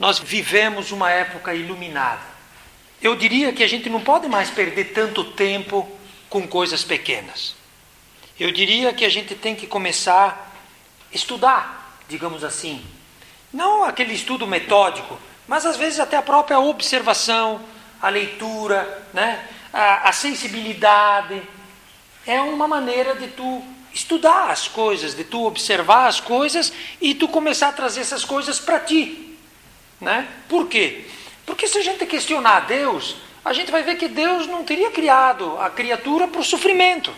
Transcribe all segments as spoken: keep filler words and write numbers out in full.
Nós vivemos uma época iluminada. Eu diria que a gente não pode mais perder tanto tempo com coisas pequenas. Eu diria que a gente tem que começar a estudar, digamos assim. Não aquele estudo metódico, mas às vezes até a própria observação, a leitura, né? a, a sensibilidade. É uma maneira de tu estudar as coisas, de tu observar as coisas e tu começar a trazer essas coisas para ti. Né? Por quê? Porque se a gente questionar Deus, a gente vai ver que Deus não teria criado a criatura para o sofrimento.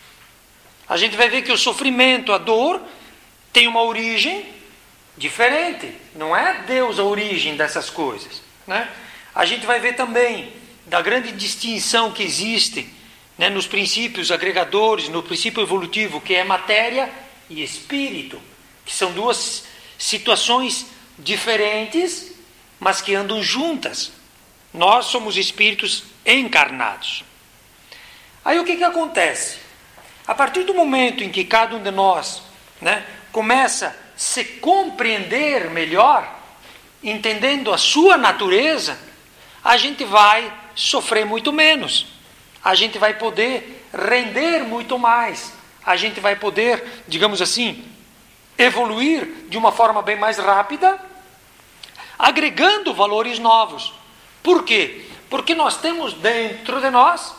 A gente vai ver que o sofrimento, a dor, tem uma origem diferente. Não é Deus a origem dessas coisas. Né? A gente vai ver também da grande distinção que existe, né, nos princípios agregadores, no princípio evolutivo, que é matéria e espírito, que são duas situações diferentes, mas que andam juntas. Nós somos espíritos encarnados. Aí o que, que acontece? A partir do momento em que cada um de nós, né, começa a se compreender melhor, entendendo a sua natureza, a gente vai sofrer muito menos. A gente vai poder render muito mais. A gente vai poder, digamos assim, evoluir de uma forma bem mais rápida, agregando valores novos. Por quê? Porque nós temos dentro de nós,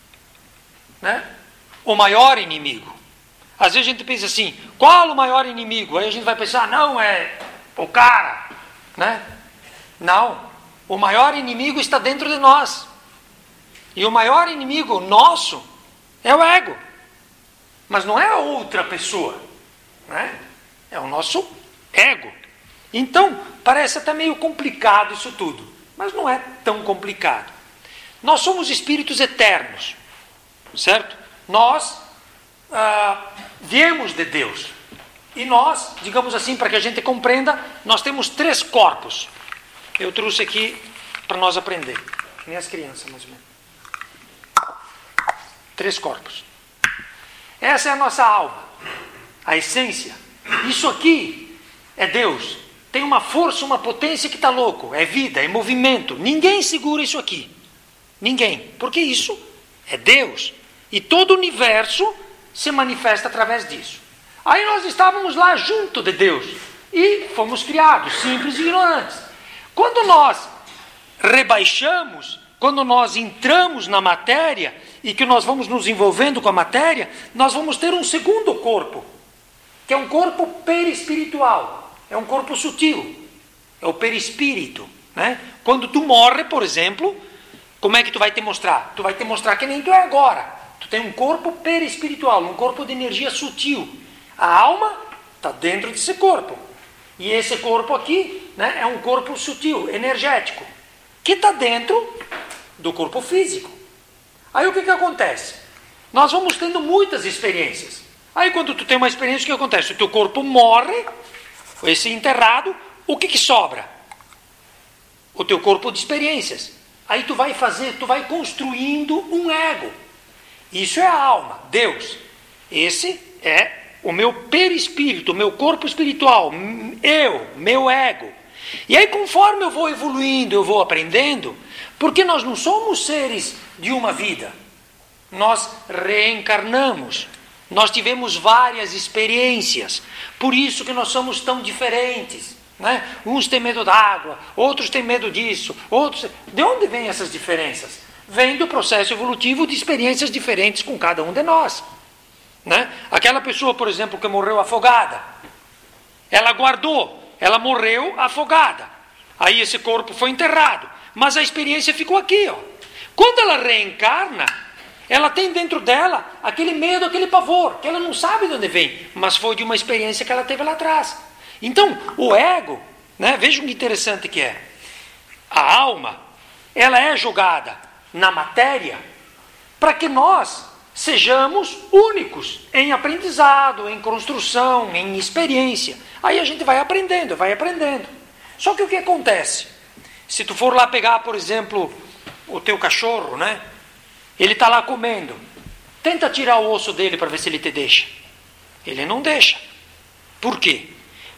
né, o maior inimigo. Às vezes a gente pensa assim, qual o maior inimigo? Aí a gente vai pensar, não, é o cara. Né? Não, o maior inimigo está dentro de nós. E o maior inimigo nosso é o ego. Mas não é a outra pessoa. Né? É o nosso ego. Então, parece até meio complicado isso tudo, mas não é tão complicado. Nós somos espíritos eternos, certo? Nós ah, viemos de Deus. E nós, digamos assim, para que a gente compreenda, nós temos três corpos. Eu trouxe aqui para nós aprender. Nem as crianças, mais ou menos. Três corpos. Essa é a nossa alma, a essência. Isso aqui é Deus. Tem uma força, uma potência que está louco. É vida, é movimento. Ninguém segura isso aqui. Ninguém. Porque isso é Deus. E todo o universo se manifesta através disso. Aí nós estávamos lá junto de Deus. E fomos criados, simples e ignorantes. Quando nós rebaixamos, quando nós entramos na matéria e que nós vamos nos envolvendo com a matéria, nós vamos ter um segundo corpo, que é um corpo perispiritual. É um corpo sutil, é o perispírito. Né? Quando tu morre, por exemplo, como é que tu vai te mostrar? Tu vai te mostrar que nem tu é agora. Tu tem um corpo perispiritual, um corpo de energia sutil. A alma está dentro desse corpo. E esse corpo aqui, né, é um corpo sutil, energético, que está dentro do corpo físico. Aí o que, que acontece? Nós vamos tendo muitas experiências. Aí quando tu tem uma experiência, o que acontece? O teu corpo morre, esse enterrado, o que, que sobra? O teu corpo de experiências. Aí tu vai fazer, tu vai construindo um ego. Isso é a alma, Deus. Esse é o meu perispírito, o meu corpo espiritual, eu, meu ego. E aí conforme eu vou evoluindo, eu vou aprendendo, porque nós não somos seres de uma vida. Nós reencarnamos. Nós tivemos várias experiências, por isso que nós somos tão diferentes. Né? Uns têm medo d'água, outros têm medo disso, outros... De onde vêm essas diferenças? Vem do processo evolutivo de experiências diferentes com cada um de nós. Né? Aquela pessoa, por exemplo, que morreu afogada, ela guardou, ela morreu afogada. Aí esse corpo foi enterrado, mas a experiência ficou aqui. Ó. Quando ela reencarna, ela tem dentro dela aquele medo, aquele pavor, que ela não sabe de onde vem, mas foi de uma experiência que ela teve lá atrás. Então, o ego, né, vejam que interessante que é. A alma, ela é jogada na matéria para que nós sejamos únicos em aprendizado, em construção, em experiência. Aí a gente vai aprendendo, vai aprendendo. Só que o que acontece? Se tu for lá pegar, por exemplo, o teu cachorro, né? Ele está lá comendo. Tenta tirar o osso dele para ver se ele te deixa. Ele não deixa. Por quê?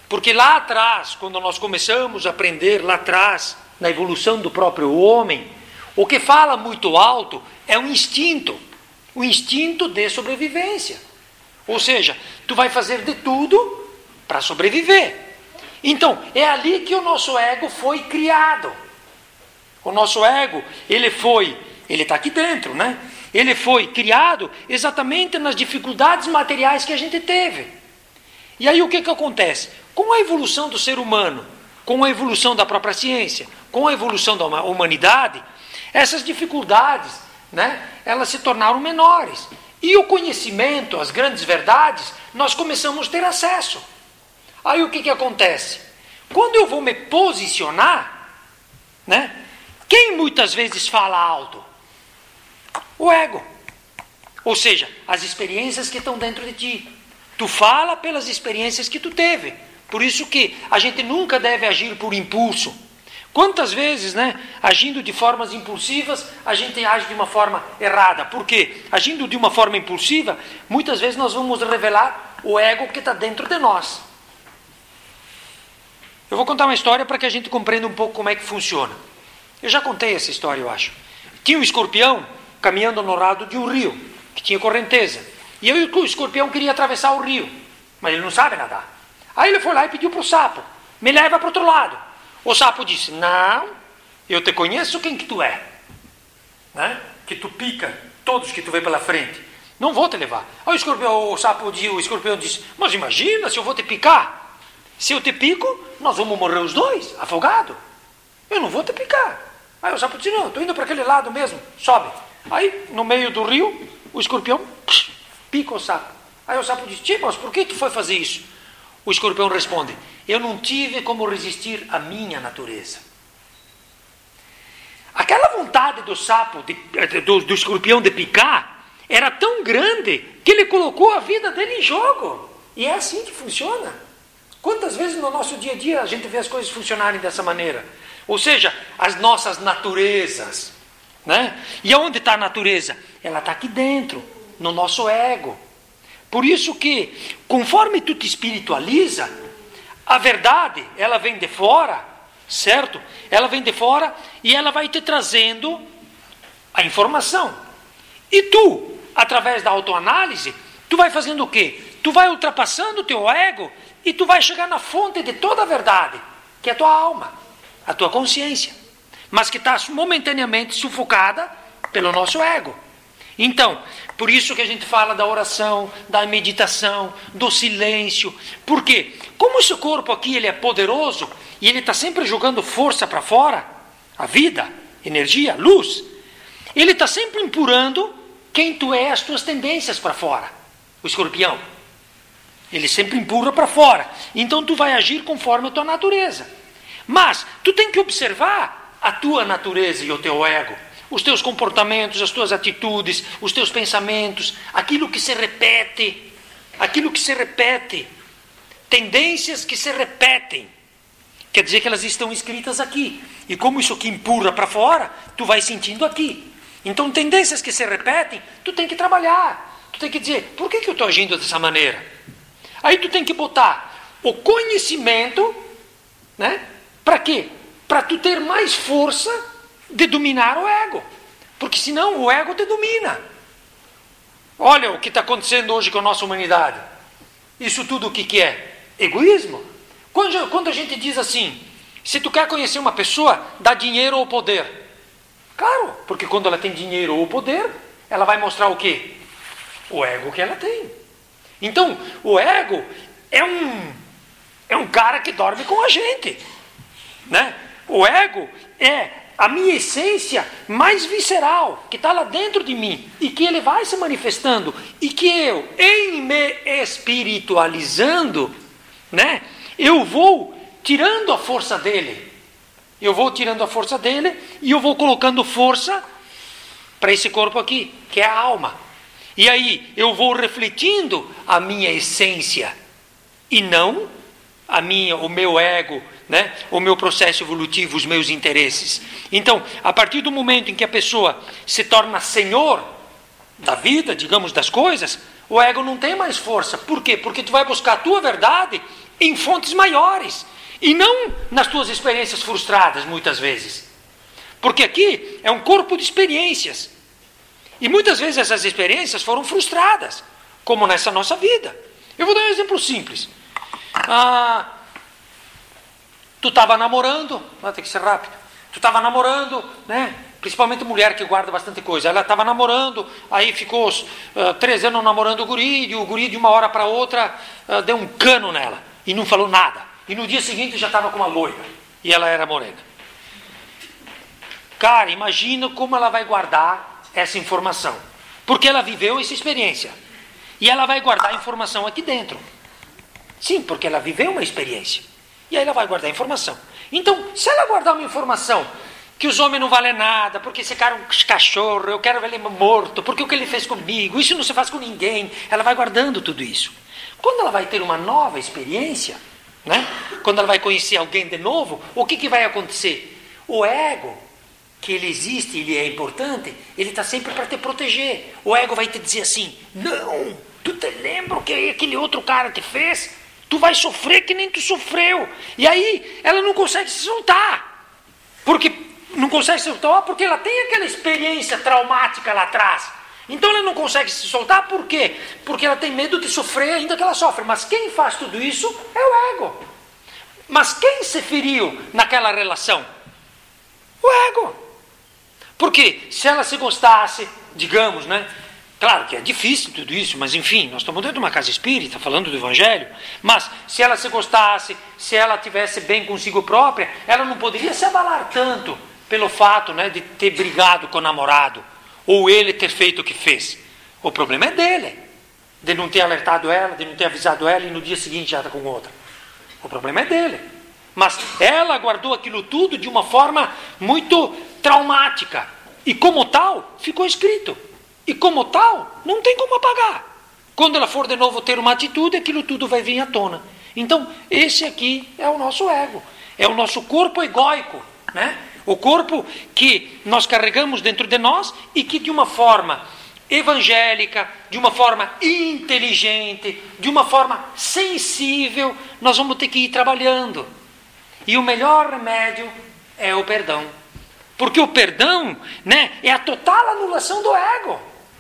Porque lá atrás, quando nós começamos a aprender lá atrás, na evolução do próprio homem, o que fala muito alto é o instinto, o instinto de sobrevivência. Ou seja, tu vai fazer de tudo para sobreviver. Então, é ali que o nosso ego foi criado. O nosso ego, ele foi, ele está aqui dentro, né? Ele foi criado exatamente nas dificuldades materiais que a gente teve. E aí o que que acontece? Com a evolução do ser humano, com a evolução da própria ciência, com a evolução da humanidade, essas dificuldades, né, elas se tornaram menores. E o conhecimento, as grandes verdades, nós começamos a ter acesso. Aí o que que acontece? Quando eu vou me posicionar, né, quem muitas vezes fala alto? O ego. Ou seja, as experiências que estão dentro de ti. Tu fala pelas experiências que tu teve. Por isso que a gente nunca deve agir por impulso. Quantas vezes, né, agindo de formas impulsivas, a gente age de uma forma errada? Por quê? Agindo de uma forma impulsiva, muitas vezes nós vamos revelar o ego que está dentro de nós. Eu vou contar uma história para que a gente compreenda um pouco como é que funciona. Eu já contei essa história, eu acho. Tinha um escorpião caminhando no lado de um rio, que tinha correnteza. E aí o escorpião queria atravessar o rio, mas ele não sabe nadar. Aí ele foi lá e pediu para o sapo, me leva para o outro lado. O sapo disse, não, eu te conheço quem que tu é. Né? Que tu pica todos que tu vê pela frente. Não vou te levar. Aí o, escorpião, o, sapo, o escorpião disse, mas imagina se eu vou te picar. Se eu te pico, nós vamos morrer os dois, afogados. Eu não vou te picar. Aí o sapo disse, não, estou indo para aquele lado mesmo, sobe. Aí, no meio do rio, o escorpião psh, pica o sapo. Aí o sapo diz, tipo, mas por que tu foi fazer isso? O escorpião responde, eu não tive como resistir à minha natureza. Aquela vontade do sapo, de, do, do escorpião de picar, era tão grande que ele colocou a vida dele em jogo. E é assim que funciona. Quantas vezes no nosso dia a dia a gente vê as coisas funcionarem dessa maneira? Ou seja, as nossas naturezas. Né? E aonde está a natureza? Ela está aqui dentro, no nosso ego. Por isso que, conforme tu te espiritualiza, a verdade, ela vem de fora, certo? Ela vem de fora e ela vai te trazendo a informação. E tu, através da autoanálise, tu vai fazendo o quê? Tu vai ultrapassando o teu ego e tu vai chegar na fonte de toda a verdade, que é a tua alma, a tua consciência, mas que está momentaneamente sufocada pelo nosso ego. Então, por isso que a gente fala da oração, da meditação, do silêncio. Por quê? Como esse corpo aqui ele é poderoso e ele está sempre jogando força para fora, a vida, energia, luz, ele está sempre empurrando quem tu é, as tuas tendências para fora. O escorpião, ele sempre empurra para fora. Então tu vai agir conforme a tua natureza. Mas tu tem que observar a tua natureza e o teu ego. Os teus comportamentos, as tuas atitudes, os teus pensamentos, aquilo que se repete, aquilo que se repete, tendências que se repetem, quer dizer que elas estão escritas aqui, e como isso aqui empurra para fora, tu vai sentindo aqui. Então tendências que se repetem, tu tem que trabalhar, tu tem que dizer, por que que eu estou agindo dessa maneira? Aí tu tem que botar o conhecimento, né? Para quê? Para tu ter mais força de dominar o ego, porque senão o ego te domina. Olha o que está acontecendo hoje com a nossa humanidade. Isso tudo o que, que é? Egoísmo. Quando, quando a gente diz assim, se tu quer conhecer uma pessoa, dá dinheiro ou poder. Claro, porque quando ela tem dinheiro ou poder, ela vai mostrar o quê? O ego que ela tem. Então, o ego é um, é um cara que dorme com a gente, né? O ego é a minha essência mais visceral, que está lá dentro de mim, e que ele vai se manifestando, e que eu, em me espiritualizando, né, eu vou tirando a força dele, eu vou tirando a força dele, e eu vou colocando força para esse corpo aqui, que é a alma. E aí, eu vou refletindo a minha essência, e não a minha, o meu ego, né? O meu processo evolutivo, os meus interesses. Então, a partir do momento em que a pessoa se torna senhor da vida, digamos, das coisas, o ego não tem mais força. Por quê? Porque tu vai buscar a tua verdade em fontes maiores, e não nas tuas experiências frustradas, muitas vezes. Porque aqui é um corpo de experiências. E muitas vezes essas experiências foram frustradas, como nessa nossa vida. Eu vou dar um exemplo simples. Ah, tu estava namorando, vai ter que ser rápido. Tu estava namorando, né? Principalmente mulher que guarda bastante coisa. Ela estava namorando, aí ficou uh, três anos namorando o guri, e o guri de uma hora para outra uh, deu um cano nela e não falou nada. E no dia seguinte já estava com uma loira e ela era morena. Cara, imagina como ela vai guardar essa informação, porque ela viveu essa experiência e ela vai guardar a informação aqui dentro. Sim, porque ela viveu uma experiência e aí ela vai guardar a informação. Então, se ela guardar uma informação que os homens não valem nada, porque esse cara é um cachorro, eu quero ver ele morto, porque o que ele fez comigo, isso não se faz com ninguém, ela vai guardando tudo isso. Quando ela vai ter uma nova experiência, né? Quando ela vai conhecer alguém de novo, o que, que vai acontecer? O ego, que ele existe, ele é importante, ele está sempre para te proteger. O ego vai te dizer assim, não, tu te lembra o que aquele outro cara te fez? Tu vai sofrer que nem tu sofreu. E aí ela não consegue se soltar. Porque não consegue se soltar porque ela tem aquela experiência traumática lá atrás. Então ela não consegue se soltar por quê? Porque ela tem medo de sofrer ainda que ela sofre. Mas quem faz tudo isso é o ego. Mas quem se feriu naquela relação? O ego. Porque se ela se gostasse, digamos, né? Claro que é difícil tudo isso, mas enfim, nós estamos dentro de uma casa espírita, falando do Evangelho, mas se ela se gostasse, se ela tivesse bem consigo própria, ela não poderia se abalar tanto pelo fato, né, de ter brigado com o namorado, ou ele ter feito o que fez. O problema é dele, de não ter alertado ela, de não ter avisado ela, e no dia seguinte já está com outra. O problema é dele. Mas ela guardou aquilo tudo de uma forma muito traumática, e como tal, ficou escrito. E como tal, não tem como apagar. Quando ela for de novo ter uma atitude, aquilo tudo vai vir à tona. Então, esse aqui é o nosso ego. É o nosso corpo egóico, né? O corpo que nós carregamos dentro de nós e que de uma forma evangélica, de uma forma inteligente, de uma forma sensível, nós vamos ter que ir trabalhando. E o melhor remédio é o perdão. Porque o perdão, né, é a total anulação do ego.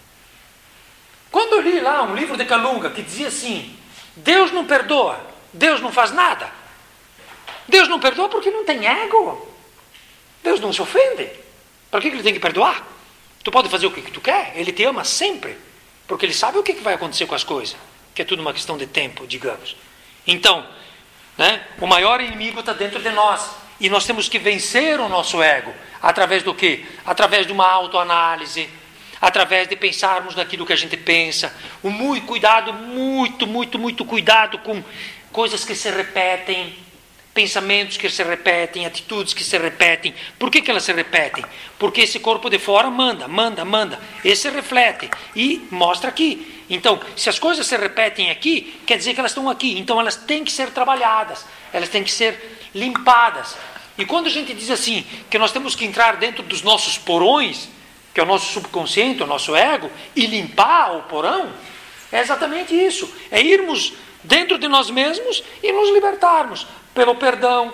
Quando eu li lá um livro de Kalunga que dizia assim, Deus não perdoa, Deus não faz nada. Deus não perdoa porque não tem ego. Deus não se ofende. Para que ele tem que perdoar? Tu pode fazer o que tu quer, ele te ama sempre. Porque ele sabe o que vai acontecer com as coisas. Que é tudo uma questão de tempo, digamos. Então, né, o maior inimigo está dentro de nós. E nós temos que vencer o nosso ego. Através do quê? Através de uma autoanálise. Através de pensarmos naquilo que a gente pensa. Um muito cuidado, muito, muito, muito cuidado com coisas que se repetem. Pensamentos que se repetem, atitudes que se repetem. Por que que elas se repetem? Porque esse corpo de fora manda, manda, manda. Esse reflete e mostra aqui. Então, se as coisas se repetem aqui, quer dizer que elas estão aqui. Então, elas têm que ser trabalhadas. Elas têm que ser limpadas. E quando a gente diz assim, que nós temos que entrar dentro dos nossos porões, que é o nosso subconsciente, o nosso ego, e limpar o porão, é exatamente isso. É irmos dentro de nós mesmos e nos libertarmos. Pelo perdão,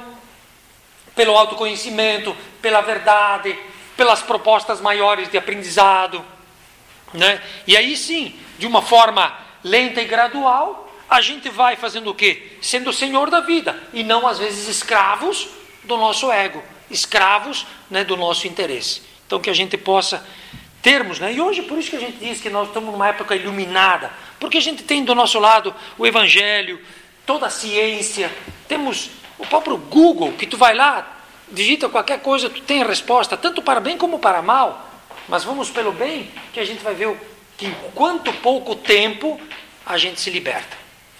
pelo autoconhecimento, pela verdade, pelas propostas maiores de aprendizado, né? E aí sim, de uma forma lenta e gradual, a gente vai fazendo o quê? Sendo o senhor da vida, e não às vezes escravos do nosso ego, escravos, né, do nosso interesse. Então que a gente possa termos, né? E hoje por isso que a gente diz que nós estamos numa época iluminada, porque a gente tem do nosso lado o Evangelho, toda a ciência, temos o próprio Google, que tu vai lá, digita qualquer coisa, tu tem a resposta, tanto para bem como para mal. Mas vamos pelo bem, que a gente vai ver que em quanto pouco tempo a gente se liberta.